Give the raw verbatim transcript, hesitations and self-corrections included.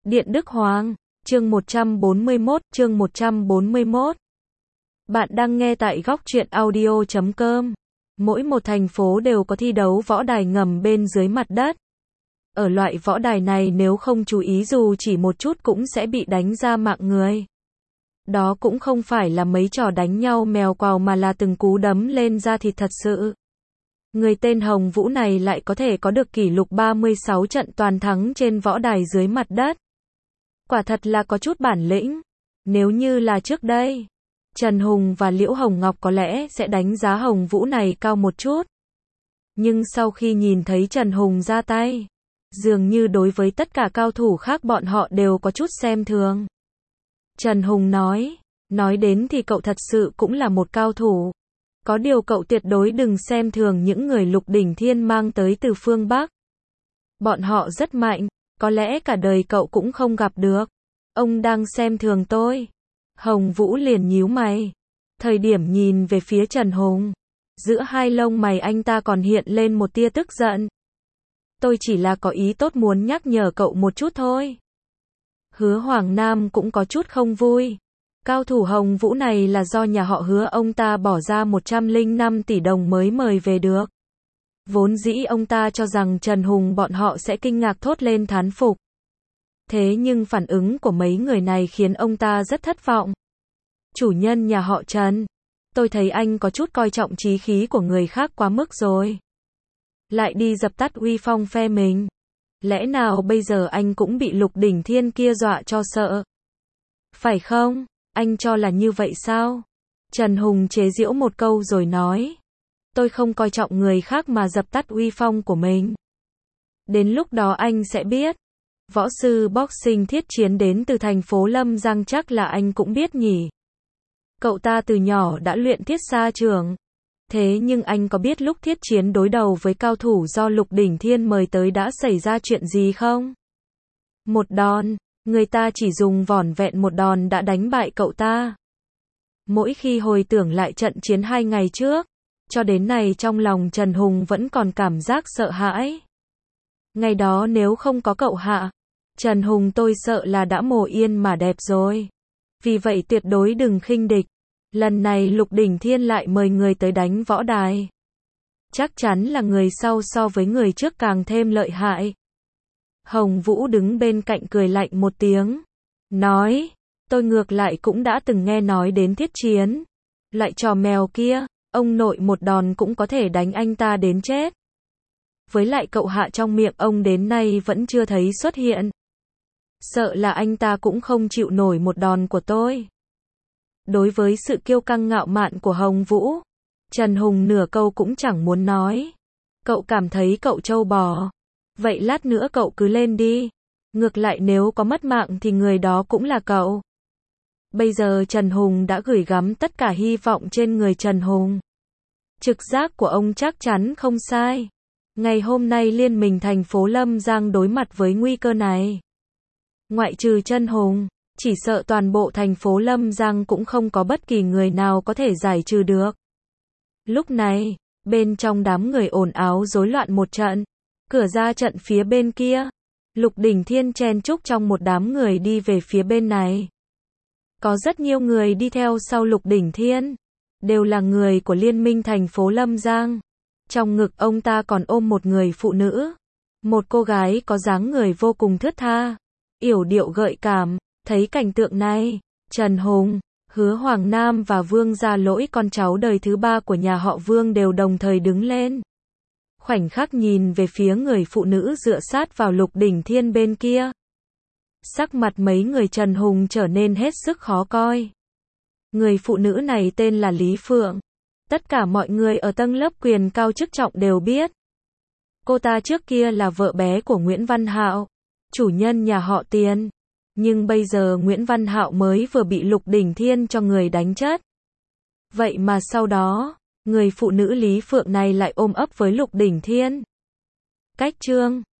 Điện Đức Hoàng, chương một trăm bốn mươi mốt, chương một trăm bốn mươi mốt. Bạn đang nghe tại góc truyện audio chấm com. Mỗi một thành phố đều có thi đấu võ đài ngầm bên dưới mặt đất. Ở loại võ đài này nếu không chú ý dù chỉ một chút cũng sẽ bị đánh ra mạng người. Đó cũng không phải là mấy trò đánh nhau mèo quào mà là từng cú đấm lên da thịt thật sự. Người tên Hồng Vũ này lại có thể có được kỷ lục ba mươi sáu trận toàn thắng trên võ đài dưới mặt đất. Quả thật là có chút bản lĩnh. Nếu như là trước đây, Trần Hùng và Liễu Hồng Ngọc có lẽ sẽ đánh giá Hồng Vũ này cao một chút. Nhưng sau khi nhìn thấy Trần Hùng ra tay, dường như đối với tất cả cao thủ khác bọn họ đều có chút xem thường. Trần Hùng nói, nói đến thì cậu thật sự cũng là một cao thủ. Có điều cậu tuyệt đối đừng xem thường những người Lục Đỉnh Thiên mang tới từ phương Bắc. Bọn họ rất mạnh, có lẽ cả đời cậu cũng không gặp được. Ông đang xem thường tôi. Hồng Vũ liền nhíu mày. Thời điểm nhìn về phía Trần Hùng, giữa hai lông mày anh ta còn hiện lên một tia tức giận. Tôi chỉ là có ý tốt muốn nhắc nhở cậu một chút thôi. Hứa Hoàng Nam cũng có chút không vui. Cao thủ Hồng Vũ này là do nhà họ Hứa ông ta bỏ ra một trăm lẻ năm tỷ đồng mới mời về được. Vốn dĩ ông ta cho rằng Trần Hùng bọn họ sẽ kinh ngạc thốt lên thán phục. Thế nhưng phản ứng của mấy người này khiến ông ta rất thất vọng. Chủ nhân nhà họ Trần, tôi thấy anh có chút coi trọng chí khí của người khác quá mức rồi. Lại đi dập tắt uy phong phe mình. Lẽ nào bây giờ anh cũng bị Lục Đỉnh Thiên kia dọa cho sợ? Phải không? Anh cho là như vậy sao? Trần Hùng chế giễu một câu rồi nói. Tôi không coi trọng người khác mà dập tắt uy phong của mình. Đến lúc đó anh sẽ biết. Võ sư boxing Thiết Chiến đến từ thành phố Lâm Giang chắc là anh cũng biết nhỉ. Cậu ta từ nhỏ đã luyện thiết xa trường. Thế nhưng anh có biết lúc Thiết Chiến đối đầu với cao thủ do Lục Đỉnh Thiên mời tới đã xảy ra chuyện gì không? Một đòn, người ta chỉ dùng vỏn vẹn một đòn đã đánh bại cậu ta. Mỗi khi hồi tưởng lại trận chiến hai ngày trước, cho đến nay trong lòng Trần Hùng vẫn còn cảm giác sợ hãi. Ngày đó nếu không có cậu hạ, Trần Hùng tôi sợ là đã mồ yên mà đẹp rồi. Vì vậy tuyệt đối đừng khinh địch. Lần này Lục Đỉnh Thiên lại mời người tới đánh võ đài. Chắc chắn là người sau so với người trước càng thêm lợi hại. Hồng Vũ đứng bên cạnh cười lạnh một tiếng. Nói, tôi ngược lại cũng đã từng nghe nói đến Thiết Chiến. Loại trò mèo kia, ông nội một đòn cũng có thể đánh anh ta đến chết. Với lại cậu hạ trong miệng ông đến nay vẫn chưa thấy xuất hiện. Sợ là anh ta cũng không chịu nổi một đòn của tôi. Đối với sự kiêu căng ngạo mạn của Hồng Vũ, Trần Hùng nửa câu cũng chẳng muốn nói. Cậu cảm thấy cậu trâu bò. Vậy lát nữa cậu cứ lên đi. Ngược lại nếu có mất mạng thì người đó cũng là cậu. Bây giờ Trần Hùng đã gửi gắm tất cả hy vọng trên người Trần Hùng. Trực giác của ông chắc chắn không sai. Ngày hôm nay liên minh thành phố Lâm Giang đối mặt với nguy cơ này. Ngoại trừ Trần Hùng, chỉ sợ toàn bộ thành phố Lâm Giang cũng không có bất kỳ người nào có thể giải trừ được. Lúc này, bên trong đám người ồn ào rối loạn một trận. Cửa ra trận phía bên kia, Lục Đỉnh Thiên chen chúc trong một đám người đi về phía bên này. Có rất nhiều người đi theo sau Lục Đỉnh Thiên, đều là người của liên minh thành phố Lâm Giang. Trong ngực ông ta còn ôm một người phụ nữ, một cô gái có dáng người vô cùng thướt tha, yểu điệu gợi cảm. Thấy cảnh tượng này, Trần Hùng, Hứa Hoàng Nam và Vương Gia Lỗi con cháu đời thứ ba của nhà họ Vương đều đồng thời đứng lên. Khoảnh khắc nhìn về phía người phụ nữ dựa sát vào Lục Đỉnh Thiên bên kia. Sắc mặt mấy người Trần Hùng trở nên hết sức khó coi. Người phụ nữ này tên là Lý Phượng. Tất cả mọi người ở tầng lớp quyền cao chức trọng đều biết. Cô ta trước kia là vợ bé của Nguyễn Văn Hạo, chủ nhân nhà họ Tiền. Nhưng bây giờ Nguyễn Văn Hạo mới vừa bị Lục Đỉnh Thiên cho người đánh chết. Vậy mà sau đó, người phụ nữ Lý Phượng này lại ôm ấp với Lục Đỉnh Thiên. Cách chương